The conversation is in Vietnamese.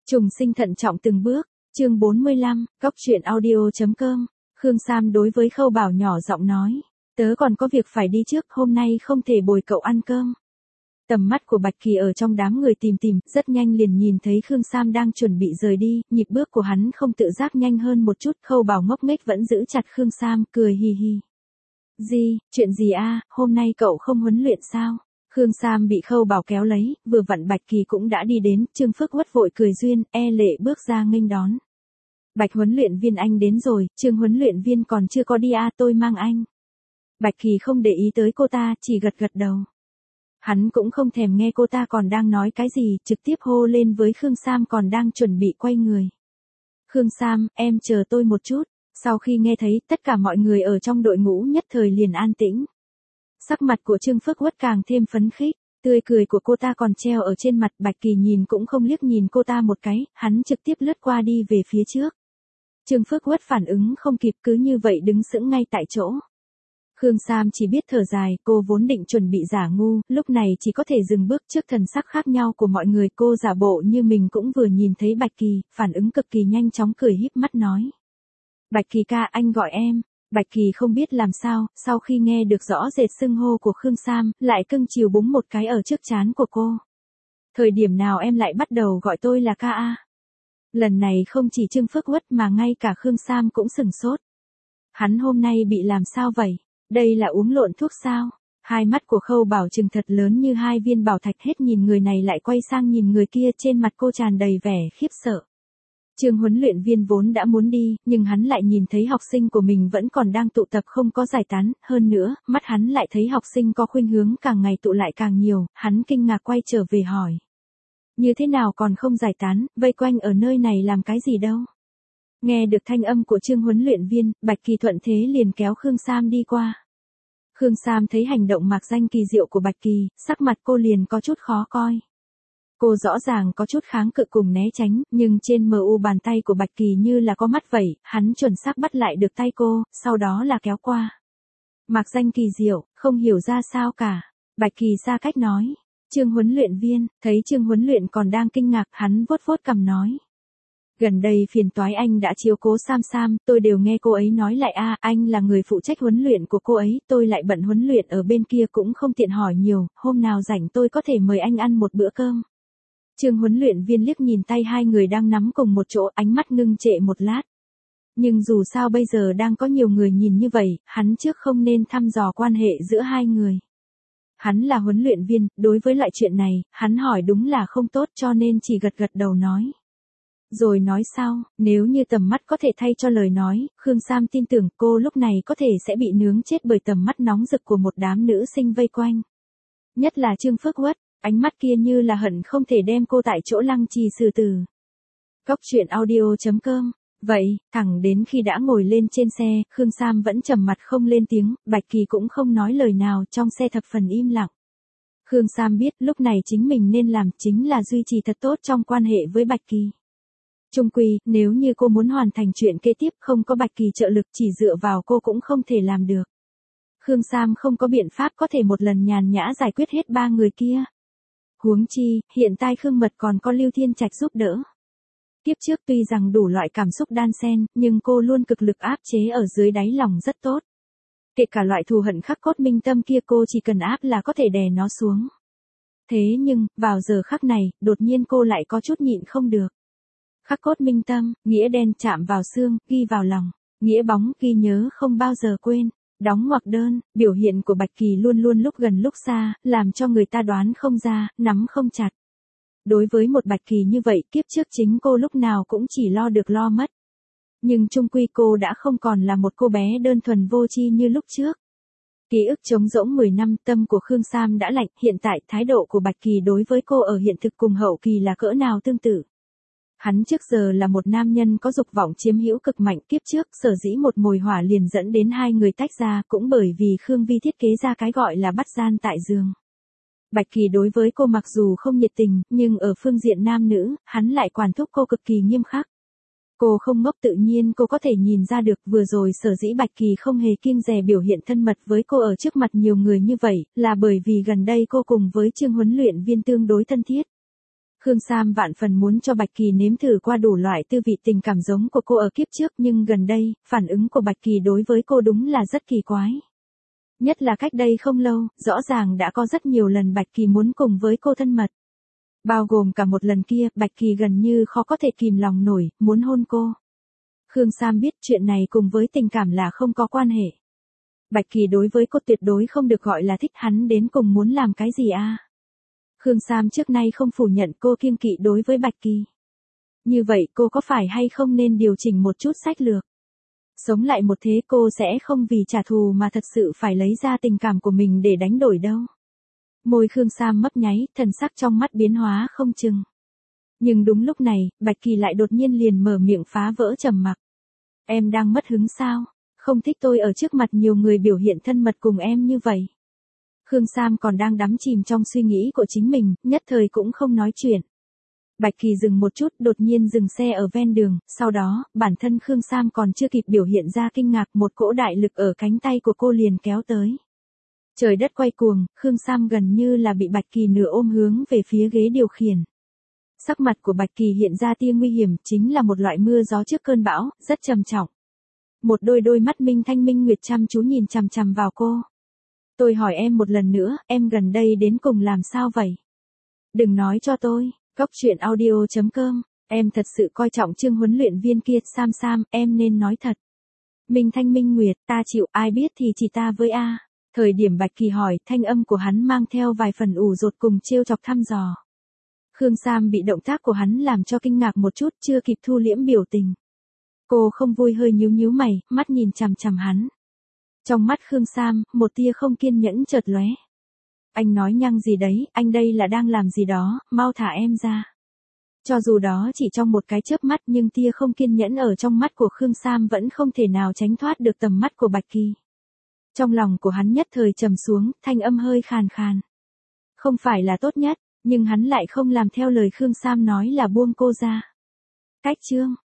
Trùng sinh thận trọng từng bước, chương 45, góc truyện audio.com, Khương Sam đối với Khâu Bảo nhỏ giọng nói, tớ còn có việc phải đi trước, hôm nay không thể bồi cậu ăn cơm. Tầm mắt của Bạch Kỳ ở trong đám người tìm, rất nhanh liền nhìn thấy Khương Sam đang chuẩn bị rời đi, nhịp bước của hắn không tự giác nhanh hơn một chút, Khâu Bảo ngốc nghếch vẫn giữ chặt Khương Sam, cười hì hì. Chuyện gì a, hôm nay cậu không huấn luyện sao? Khương Sam bị Khâu Bảo kéo lấy, vừa vặn Bạch Kỳ cũng đã đi đến, Trương Phước Uất vội cười duyên, lệ bước ra nghênh đón. Bạch huấn luyện viên anh đến rồi, Trương huấn luyện viên còn chưa có đi tôi mang anh. Bạch Kỳ không để ý tới cô ta, chỉ gật gật đầu. Hắn cũng không thèm nghe cô ta còn đang nói cái gì, trực tiếp hô lên với Khương Sam còn đang chuẩn bị quay người. Khương Sam, em chờ tôi một chút. Sau khi nghe thấy, tất cả mọi người ở trong đội ngũ nhất thời liền an tĩnh. Sắc mặt của Trương Phước Uất càng thêm phấn khích, tươi cười của cô ta còn treo ở trên mặt, Bạch Kỳ nhìn cũng không liếc nhìn cô ta một cái, hắn trực tiếp lướt qua đi về phía trước. Trương Phước Uất phản ứng không kịp, cứ như vậy đứng sững ngay tại chỗ. Khương Sam chỉ biết thở dài, cô vốn định chuẩn bị giả ngu, lúc này chỉ có thể dừng bước trước thần sắc khác nhau của mọi người, cô giả bộ như mình cũng vừa nhìn thấy Bạch Kỳ, phản ứng cực kỳ nhanh chóng cười híp mắt nói. Bạch Kỳ ca, anh gọi em. Bạch Kỳ không biết làm sao, sau khi nghe được rõ rệt xưng hô của Khương Sam, lại cưng chiều búng một cái ở trước trán của cô. Thời điểm nào em lại bắt đầu gọi tôi là ca a? Lần này không chỉ Trương Phước Uất mà ngay cả Khương Sam cũng sửng sốt. Hắn hôm nay bị làm sao vậy? Đây là uống lộn thuốc sao? Hai mắt của Khâu Bảo trừng thật lớn như hai viên bảo thạch, hết nhìn người này lại quay sang nhìn người kia, trên mặt cô tràn đầy vẻ khiếp sợ. Trương huấn luyện viên vốn đã muốn đi, nhưng hắn lại nhìn thấy học sinh của mình vẫn còn đang tụ tập không có giải tán, hơn nữa, mắt hắn lại thấy học sinh có khuynh hướng càng ngày tụ lại càng nhiều, hắn kinh ngạc quay trở về hỏi. Như thế nào còn không giải tán, vây quanh ở nơi này làm cái gì đâu? Nghe được thanh âm của Trương huấn luyện viên, Bạch Kỳ thuận thế liền kéo Khương Sam đi qua. Khương Sam thấy hành động mạc danh kỳ diệu của Bạch Kỳ, sắc mặt cô liền có chút khó coi. Cô rõ ràng có chút kháng cự cùng né tránh, nhưng trên mu bàn tay của Bạch Kỳ như là có mắt vậy, hắn chuẩn xác bắt lại được tay cô, sau đó là kéo qua. Mạc danh kỳ diệu, không hiểu ra sao cả. Bạch Kỳ xa cách nói. Trương huấn luyện viên, thấy Trương huấn luyện còn đang kinh ngạc, hắn vuốt vuốt cằm nói. Gần đây phiền toái anh đã chiếu cố Sam, tôi đều nghe cô ấy nói lại anh là người phụ trách huấn luyện của cô ấy, tôi lại bận huấn luyện ở bên kia cũng không tiện hỏi nhiều, hôm nào rảnh tôi có thể mời anh ăn một bữa cơm. Trương huấn luyện viên liếc nhìn tay hai người đang nắm cùng một chỗ, ánh mắt ngưng trệ một lát. Nhưng dù sao bây giờ đang có nhiều người nhìn như vậy, hắn trước không nên thăm dò quan hệ giữa hai người. Hắn là huấn luyện viên, đối với loại chuyện này, hắn hỏi đúng là không tốt cho nên chỉ gật gật đầu nói. Rồi nói sao, nếu như tầm mắt có thể thay cho lời nói, Khương Sam tin tưởng cô lúc này có thể sẽ bị nướng chết bởi tầm mắt nóng rực của một đám nữ sinh vây quanh. Nhất là Trương Phước Uất, ánh mắt kia như là hận không thể đem cô tại chỗ lăng trì xử tử. Góc truyện audio.com. Vậy, thẳng đến khi đã ngồi lên trên xe, Khương Sam vẫn trầm mặt không lên tiếng, Bạch Kỳ cũng không nói lời nào, trong xe thập phần im lặng. Khương Sam biết lúc này chính mình nên làm chính là duy trì thật tốt trong quan hệ với Bạch Kỳ. Chung quy, nếu như cô muốn hoàn thành chuyện kế tiếp không có Bạch Kỳ trợ lực, chỉ dựa vào cô cũng không thể làm được. Khương Sam không có biện pháp có thể một lần nhàn nhã giải quyết hết ba người kia. Huống chi, hiện tại Khương Mật còn có Lưu Thiên Trạch giúp đỡ. Tiếp trước tuy rằng đủ loại cảm xúc đan xen, nhưng cô luôn cực lực áp chế ở dưới đáy lòng rất tốt. Kể cả loại thù hận khắc cốt minh tâm kia cô chỉ cần áp là có thể đè nó xuống. Thế nhưng, vào giờ khắc này, đột nhiên cô lại có chút nhịn không được. Khắc cốt minh tâm, nghĩa đen chạm vào xương, ghi vào lòng, nghĩa bóng ghi nhớ không bao giờ quên. Đóng ngoặc đơn, biểu hiện của Bạch Kỳ luôn luôn lúc gần lúc xa, làm cho người ta đoán không ra, nắm không chặt. Đối với một Bạch Kỳ như vậy, kiếp trước chính cô lúc nào cũng chỉ lo được lo mất. Nhưng chung quy cô đã không còn là một cô bé đơn thuần vô tri như lúc trước. Ký ức trống rỗng 10 năm, tâm của Khương Sam đã lạnh, hiện tại thái độ của Bạch Kỳ đối với cô ở hiện thực cùng hậu kỳ là cỡ nào tương tự. Hắn trước giờ là một nam nhân có dục vọng chiếm hữu cực mạnh, kiếp trước sở dĩ một mồi hỏa liền dẫn đến hai người tách ra, cũng bởi vì Khương Vi thiết kế ra cái gọi là bắt gian tại giường. Bạch Kỳ đối với cô mặc dù không nhiệt tình, nhưng ở phương diện nam nữ, hắn lại quản thúc cô cực kỳ nghiêm khắc. Cô không ngốc, tự nhiên cô có thể nhìn ra được, vừa rồi sở dĩ Bạch Kỳ không hề kiêng dè biểu hiện thân mật với cô ở trước mặt nhiều người như vậy, là bởi vì gần đây cô cùng với Trương huấn luyện viên tương đối thân thiết. Khương Sam vạn phần muốn cho Bạch Kỳ nếm thử qua đủ loại tư vị tình cảm giống của cô ở kiếp trước, nhưng gần đây, phản ứng của Bạch Kỳ đối với cô đúng là rất kỳ quái. Nhất là cách đây không lâu, rõ ràng đã có rất nhiều lần Bạch Kỳ muốn cùng với cô thân mật. Bao gồm cả một lần kia, Bạch Kỳ gần như khó có thể kìm lòng nổi, muốn hôn cô. Khương Sam biết chuyện này cùng với tình cảm là không có quan hệ. Bạch Kỳ đối với cô tuyệt đối không được gọi là thích, hắn đến cùng muốn làm cái gì à? Khương Sam trước nay không phủ nhận cô kiêng kỵ đối với Bạch Kỳ. Như vậy cô có phải hay không nên điều chỉnh một chút sách lược? Sống lại một thế cô sẽ không vì trả thù mà thật sự phải lấy ra tình cảm của mình để đánh đổi đâu. Môi Khương Sam mấp nháy, thần sắc trong mắt biến hóa không chừng. Nhưng đúng lúc này, Bạch Kỳ lại đột nhiên liền mở miệng phá vỡ trầm mặc. Em đang mất hứng sao? Không thích tôi ở trước mặt nhiều người biểu hiện thân mật cùng em như vậy. Khương Sam còn đang đắm chìm trong suy nghĩ của chính mình, nhất thời cũng không nói chuyện. Bạch Kỳ dừng một chút, đột nhiên dừng xe ở ven đường, sau đó, bản thân Khương Sam còn chưa kịp biểu hiện ra kinh ngạc, một cỗ đại lực ở cánh tay của cô liền kéo tới. Trời đất quay cuồng, Khương Sam gần như là bị Bạch Kỳ nửa ôm hướng về phía ghế điều khiển. Sắc mặt của Bạch Kỳ hiện ra tia nguy hiểm, chính là một loại mưa gió trước cơn bão, rất trầm trọng. Một đôi mắt minh thanh minh nguyệt chăm chú nhìn chằm chằm vào cô. Tôi hỏi em một lần nữa, em gần đây đến cùng làm sao vậy? Đừng nói cho tôi. Góc truyện audio.com, em thật sự coi trọng Trương huấn luyện viên kia, Sam, em nên nói thật. Minh thanh minh nguyệt, ta chịu, ai biết thì chỉ ta với a. Thời điểm Bạch Kỳ hỏi, thanh âm của hắn mang theo vài phần ủ rột cùng trêu chọc thăm dò. Khương Sam bị động tác của hắn làm cho kinh ngạc một chút, chưa kịp thu liễm biểu tình. Cô không vui hơi nhíu mày, mắt nhìn chằm chằm hắn. Trong mắt Khương Sam, một tia không kiên nhẫn chợt lóe. Anh nói nhăng gì đấy, anh đây là đang làm gì đó, mau thả em ra. Cho dù đó chỉ trong một cái chớp mắt, nhưng tia không kiên nhẫn ở trong mắt của Khương Sam vẫn không thể nào tránh thoát được tầm mắt của Bạch Kỳ. Trong lòng của hắn nhất thời trầm xuống, thanh âm hơi khàn khàn. Không phải là tốt nhất, nhưng hắn lại không làm theo lời Khương Sam nói là buông cô ra. Cách chương